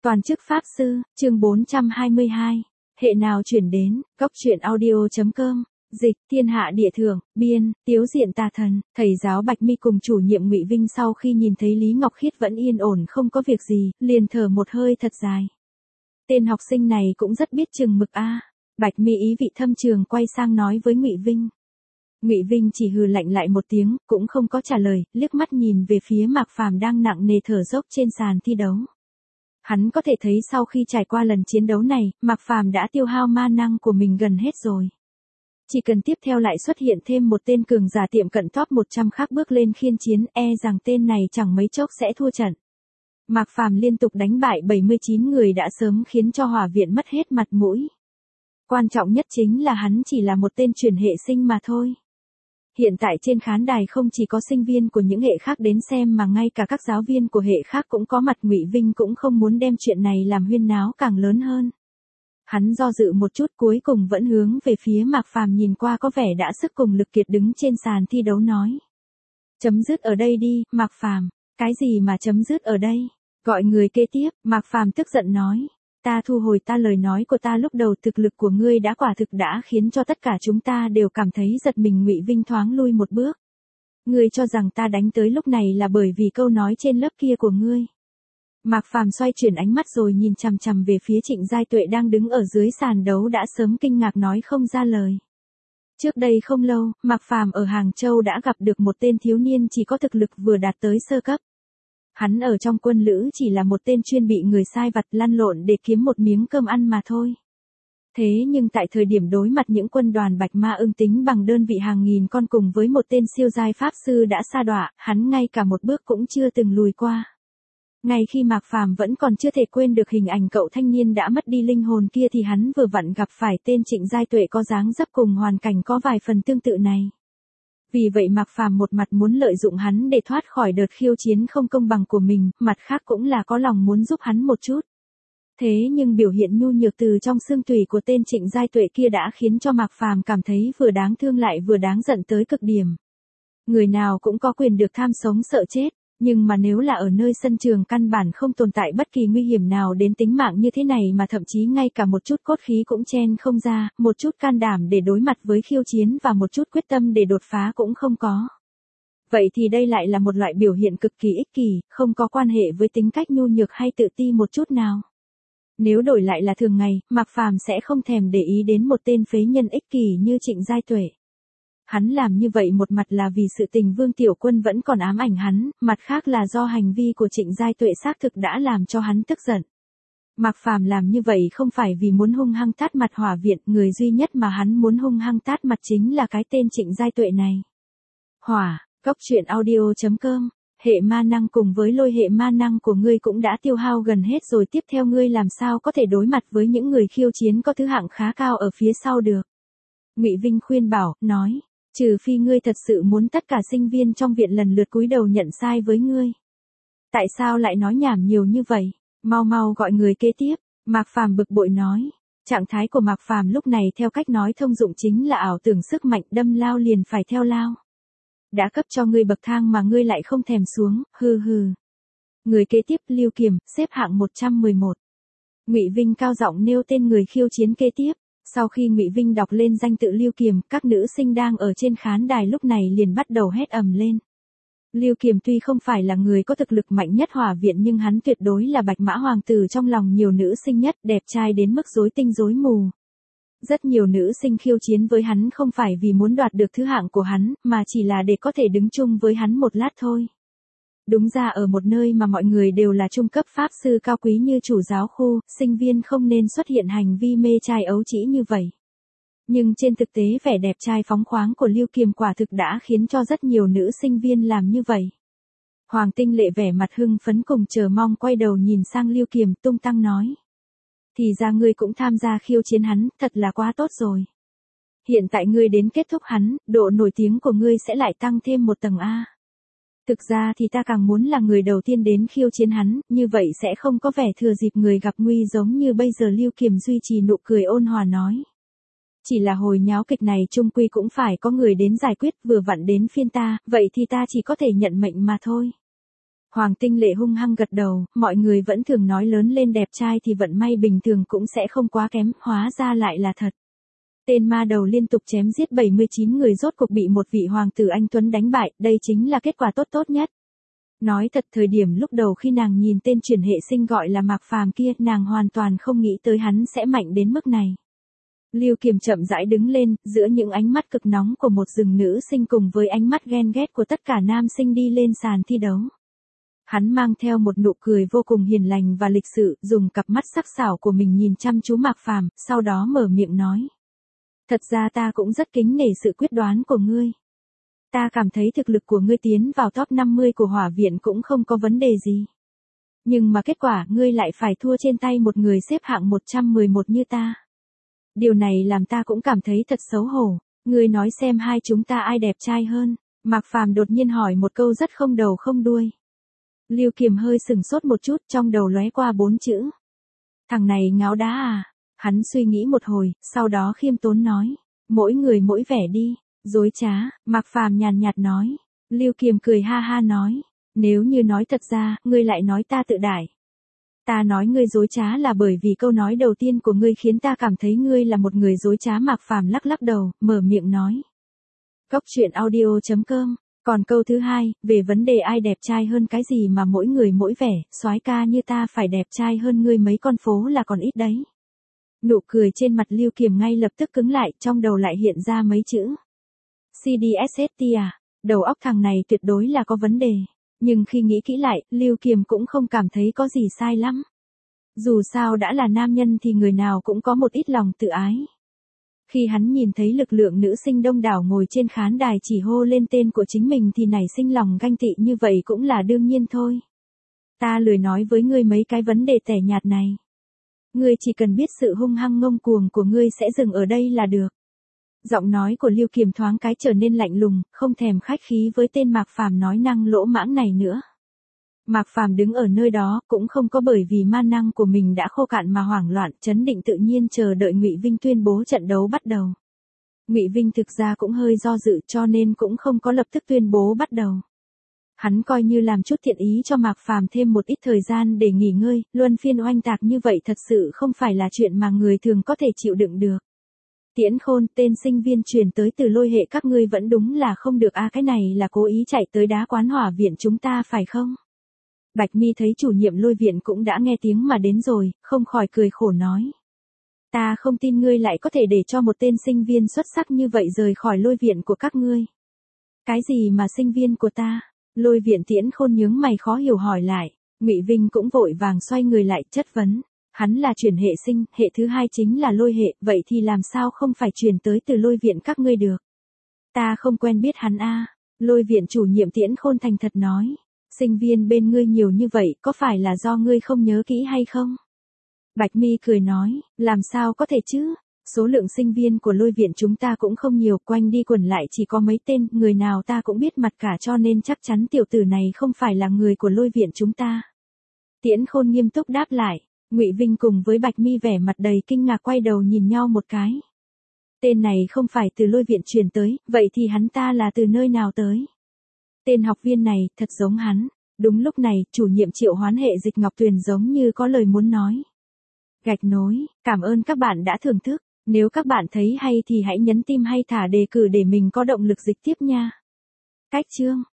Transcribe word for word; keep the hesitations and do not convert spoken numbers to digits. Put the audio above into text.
Toàn chức Pháp Sư, chương bốn trăm hai mươi hai. Hệ nào chuyển đến, góc truyện audio.com. Dịch, thiên hạ địa thượng, biên, tiếu diện tà thần. Thầy giáo Bạch Mi cùng chủ nhiệm Ngụy Vinh sau khi nhìn thấy Lý Ngọc Khiết vẫn yên ổn không có việc gì, liền thở một hơi thật dài. Tên học sinh này cũng rất biết chừng mực a. Bạch Mi ý vị thâm trường quay sang nói với Ngụy Vinh. Ngụy Vinh chỉ hừ lạnh lại một tiếng, cũng không có trả lời, liếc mắt nhìn về phía Mạc Phàm đang nặng nề thở dốc trên sàn thi đấu. Hắn có thể thấy sau khi trải qua lần chiến đấu này, Mạc Phàm đã tiêu hao ma năng của mình gần hết rồi. Chỉ cần tiếp theo lại xuất hiện thêm một tên cường giả tiệm cận top một trăm khác bước lên khiên chiến, e rằng tên này chẳng mấy chốc sẽ thua trận. Mạc Phàm liên tục đánh bại bảy mươi chín người đã sớm khiến cho Hỏa Viện mất hết mặt mũi. Quan trọng nhất chính là hắn chỉ là một tên truyền hệ sinh mà thôi. Hiện tại trên khán đài không chỉ có sinh viên của những hệ khác đến xem mà ngay cả các giáo viên của hệ khác cũng có mặt. Ngụy Vinh cũng không muốn đem chuyện này làm huyên náo càng lớn hơn. Hắn do dự một chút cuối cùng vẫn hướng về phía Mạc Phàm nhìn qua có vẻ đã sức cùng lực kiệt đứng trên sàn thi đấu nói. Chấm dứt ở đây đi, Mạc Phàm. Cái gì mà chấm dứt ở đây? Gọi người kế tiếp, Mạc Phàm tức giận nói. Ta thu hồi ta lời nói của ta lúc đầu, thực lực của ngươi đã quả thực đã khiến cho tất cả chúng ta đều cảm thấy giật mình. Ngụy Vinh thoáng lui một bước. Ngươi cho rằng ta đánh tới lúc này là bởi vì câu nói trên lớp kia của ngươi. Mạc Phàm xoay chuyển ánh mắt rồi nhìn chằm chằm về phía Trịnh Giai Tuệ đang đứng ở dưới sàn đấu đã sớm kinh ngạc nói không ra lời. Trước đây không lâu, Mạc Phàm ở Hàng Châu đã gặp được một tên thiếu niên chỉ có thực lực vừa đạt tới sơ cấp. Hắn ở trong quân lữ chỉ là một tên chuyên bị người sai vặt lăn lộn để kiếm một miếng cơm ăn mà thôi. Thế nhưng tại thời điểm đối mặt những quân đoàn Bạch Ma ưng tính bằng đơn vị hàng nghìn con cùng với một tên siêu giai pháp sư đã sa đọa, hắn ngay cả một bước cũng chưa từng lùi qua. Ngay khi Mạc Phàm vẫn còn chưa thể quên được hình ảnh cậu thanh niên đã mất đi linh hồn kia thì hắn vừa vặn gặp phải tên Trịnh Giai Tuệ có dáng dấp cùng hoàn cảnh có vài phần tương tự này. Vì vậy Mạc Phàm một mặt muốn lợi dụng hắn để thoát khỏi đợt khiêu chiến không công bằng của mình, mặt khác cũng là có lòng muốn giúp hắn một chút. Thế nhưng biểu hiện nhu nhược từ trong xương tủy của tên Trịnh Giai Tuệ kia đã khiến cho Mạc Phàm cảm thấy vừa đáng thương lại vừa đáng giận tới cực điểm. Người nào cũng có quyền được tham sống sợ chết, nhưng mà nếu là ở nơi sân trường căn bản không tồn tại bất kỳ nguy hiểm nào đến tính mạng như thế này mà thậm chí ngay cả một chút cốt khí cũng chen không ra, một chút can đảm để đối mặt với khiêu chiến và một chút quyết tâm để đột phá cũng không có. Vậy thì đây lại là một loại biểu hiện cực kỳ ích kỷ, không có quan hệ với tính cách nhu nhược hay tự ti một chút nào. Nếu đổi lại là thường ngày, Mạc Phàm sẽ không thèm để ý đến một tên phế nhân ích kỷ như Trịnh Giai Tuệ. Hắn làm như vậy một mặt là vì sự tình Vương Tiểu Quân vẫn còn ám ảnh hắn, mặt khác là do hành vi của Trịnh Giai Tuệ xác thực đã làm cho hắn tức giận. Mạc Phàm làm như vậy không phải vì muốn hung hăng tát mặt Hỏa Viện, người duy nhất mà hắn muốn hung hăng tát mặt chính là cái tên Trịnh Giai Tuệ này. Hỏa, góc truyện audio.com. Hệ ma năng cùng với lôi hệ ma năng của ngươi cũng đã tiêu hao gần hết rồi, tiếp theo ngươi làm sao có thể đối mặt với những người khiêu chiến có thứ hạng khá cao ở phía sau được. Ngụy Vinh khuyên bảo, nói. Trừ phi ngươi thật sự muốn tất cả sinh viên trong viện lần lượt cúi đầu nhận sai với ngươi. Tại sao lại nói nhảm nhiều như vậy? Mau mau gọi người kế tiếp. Mạc Phàm bực bội nói. Trạng thái của Mạc Phàm lúc này theo cách nói thông dụng chính là ảo tưởng sức mạnh, đâm lao liền phải theo lao. Đã cấp cho ngươi bậc thang mà ngươi lại không thèm xuống, hừ hừ. Người kế tiếp Lưu Kiềm, xếp hạng một trăm mười một. Ngụy Vinh cao giọng nêu tên người khiêu chiến kế tiếp. Sau khi Ngụy Vinh đọc lên danh tự Lưu Kiềm, các nữ sinh đang ở trên khán đài lúc này liền bắt đầu hét ầm lên. Lưu Kiềm tuy không phải là người có thực lực mạnh nhất Hỏa Viện nhưng hắn tuyệt đối là Bạch Mã Hoàng tử trong lòng nhiều nữ sinh nhất, đẹp trai đến mức rối tinh rối mù. Rất nhiều nữ sinh khiêu chiến với hắn không phải vì muốn đoạt được thứ hạng của hắn, mà chỉ là để có thể đứng chung với hắn một lát thôi. Đúng ra ở một nơi mà mọi người đều là trung cấp pháp sư cao quý như chủ giáo khu, sinh viên không nên xuất hiện hành vi mê trai ấu trĩ như vậy. Nhưng trên thực tế vẻ đẹp trai phóng khoáng của Lưu Kiềm quả thực đã khiến cho rất nhiều nữ sinh viên làm như vậy. Hoàng Tinh Lệ vẻ mặt hưng phấn cùng chờ mong quay đầu nhìn sang Lưu Kiềm tung tăng nói. Thì ra ngươi cũng tham gia khiêu chiến hắn, thật là quá tốt rồi. Hiện tại ngươi đến kết thúc hắn, độ nổi tiếng của ngươi sẽ lại tăng thêm một tầng A. Thực ra thì ta càng muốn là người đầu tiên đến khiêu chiến hắn, như vậy sẽ không có vẻ thừa dịp người gặp nguy giống như bây giờ. Lưu Kiềm duy trì nụ cười ôn hòa nói. Chỉ là hồi nháo kịch này chung quy cũng phải có người đến giải quyết, vừa vặn đến phiên ta, vậy thì ta chỉ có thể nhận mệnh mà thôi. Hoàng Tinh Lệ hung hăng gật đầu, mọi người vẫn thường nói lớn lên đẹp trai thì vận may bình thường cũng sẽ không quá kém, hóa ra lại là thật. Tên ma đầu liên tục chém giết bảy mươi chín người rốt cuộc bị một vị hoàng tử anh Tuấn đánh bại, đây chính là kết quả tốt tốt nhất. Nói thật thời điểm lúc đầu khi nàng nhìn tên chuyển hệ sinh gọi là Mạc Phàm kia, nàng hoàn toàn không nghĩ tới hắn sẽ mạnh đến mức này. Lưu Kiềm chậm rãi đứng lên, giữa những ánh mắt cực nóng của một rừng nữ sinh cùng với ánh mắt ghen ghét của tất cả nam sinh đi lên sàn thi đấu. Hắn mang theo một nụ cười vô cùng hiền lành và lịch sự, dùng cặp mắt sắc sảo của mình nhìn chăm chú Mạc Phàm, sau đó mở miệng nói. Thật ra ta cũng rất kính nể sự quyết đoán của ngươi. Ta cảm thấy thực lực của ngươi tiến vào top năm mươi của hỏa viện cũng không có vấn đề gì. Nhưng mà kết quả ngươi lại phải thua trên tay một người xếp hạng một trăm mười một như ta. Điều này làm ta cũng cảm thấy thật xấu hổ. Ngươi nói xem hai chúng ta ai đẹp trai hơn. Mạc Phàm đột nhiên hỏi một câu rất không đầu không đuôi. Lưu Kiềm hơi sừng sốt một chút, trong đầu lóe qua bốn chữ. Thằng này ngáo đá à? Hắn suy nghĩ một hồi, sau đó khiêm tốn nói. Mỗi người mỗi vẻ đi. Dối trá, Mạc Phàm nhàn nhạt nói. Lưu Kiềm cười ha ha nói. Nếu như nói thật ra, ngươi lại nói ta tự đại. Ta nói ngươi dối trá là bởi vì câu nói đầu tiên của ngươi khiến ta cảm thấy ngươi là một người dối trá. Mạc Phàm lắc lắc đầu, mở miệng nói. Cốc truyện audio chấm com. Còn câu thứ hai, về vấn đề ai đẹp trai hơn cái gì mà mỗi người mỗi vẻ, soái ca như ta phải đẹp trai hơn ngươi mấy con phố là còn ít đấy. Nụ cười trên mặt Lưu Kiềm ngay lập tức cứng lại, trong đầu lại hiện ra mấy chữ. xê đê ét ét tê à, đầu óc thằng này tuyệt đối là có vấn đề. Nhưng khi nghĩ kỹ lại, Lưu Kiềm cũng không cảm thấy có gì sai lắm. Dù sao đã là nam nhân thì người nào cũng có một ít lòng tự ái. Khi hắn nhìn thấy lực lượng nữ sinh đông đảo ngồi trên khán đài chỉ hô lên tên của chính mình thì nảy sinh lòng ganh tị như vậy cũng là đương nhiên thôi. Ta lười nói với ngươi mấy cái vấn đề tẻ nhạt này. Ngươi chỉ cần biết sự hung hăng ngông cuồng của ngươi sẽ dừng ở đây là được. Giọng nói của Lưu Kiềm thoáng cái trở nên lạnh lùng, không thèm khách khí với tên Mạc Phàm nói năng lỗ mãng này nữa. Mạc Phàm đứng ở nơi đó, cũng không có bởi vì ma năng của mình đã khô cạn mà hoảng loạn, trấn định tự nhiên chờ đợi Ngụy Vinh tuyên bố trận đấu bắt đầu. Ngụy Vinh thực ra cũng hơi do dự cho nên cũng không có lập tức tuyên bố bắt đầu. Hắn coi như làm chút thiện ý cho Mạc Phàm thêm một ít thời gian để nghỉ ngơi, luân phiên oanh tạc như vậy thật sự không phải là chuyện mà người thường có thể chịu đựng được. Tiễn Khôn, tên sinh viên truyền tới từ Lôi hệ các ngươi vẫn đúng là không được a à, cái này là cố ý chạy tới đá quán hỏa viện chúng ta phải không? Bạch Mi thấy chủ nhiệm Lôi viện cũng đã nghe tiếng mà đến rồi, không khỏi cười khổ nói. Ta không tin ngươi lại có thể để cho một tên sinh viên xuất sắc như vậy rời khỏi Lôi viện của các ngươi. Cái gì mà sinh viên của ta? Lôi viện Tiễn Khôn nhướng mày khó hiểu hỏi lại. Ngụy Vinh cũng vội vàng xoay người lại chất vấn. Hắn là chuyển hệ sinh, hệ thứ hai chính là Lôi hệ, vậy thì làm sao không phải truyền tới từ Lôi viện các ngươi được? Ta không quen biết hắn a. À. Lôi viện chủ nhiệm Tiễn Khôn thành thật nói. Sinh viên bên ngươi nhiều như vậy, có phải là do ngươi không nhớ kỹ hay không? Bạch Mi cười nói, làm sao có thể chứ? Số lượng sinh viên của Lôi viện chúng ta cũng không nhiều, quanh đi quẩn lại chỉ có mấy tên, người nào ta cũng biết mặt cả cho nên chắc chắn tiểu tử này không phải là người của Lôi viện chúng ta. Tiễn Khôn nghiêm túc đáp lại. Ngụy Vinh cùng với Bạch Mi vẻ mặt đầy kinh ngạc quay đầu nhìn nhau một cái. Tên này không phải từ Lôi viện truyền tới, vậy thì hắn ta là từ nơi nào tới? Tên học viên này thật giống hắn. Đúng lúc này, chủ nhiệm triệu hoán hệ Dịch Ngọc Tuyền giống như có lời muốn nói. Gạch nối, cảm ơn các bạn đã thưởng thức. Nếu các bạn thấy hay thì hãy nhấn tim hay thả đề cử để mình có động lực dịch tiếp nha. Cách chương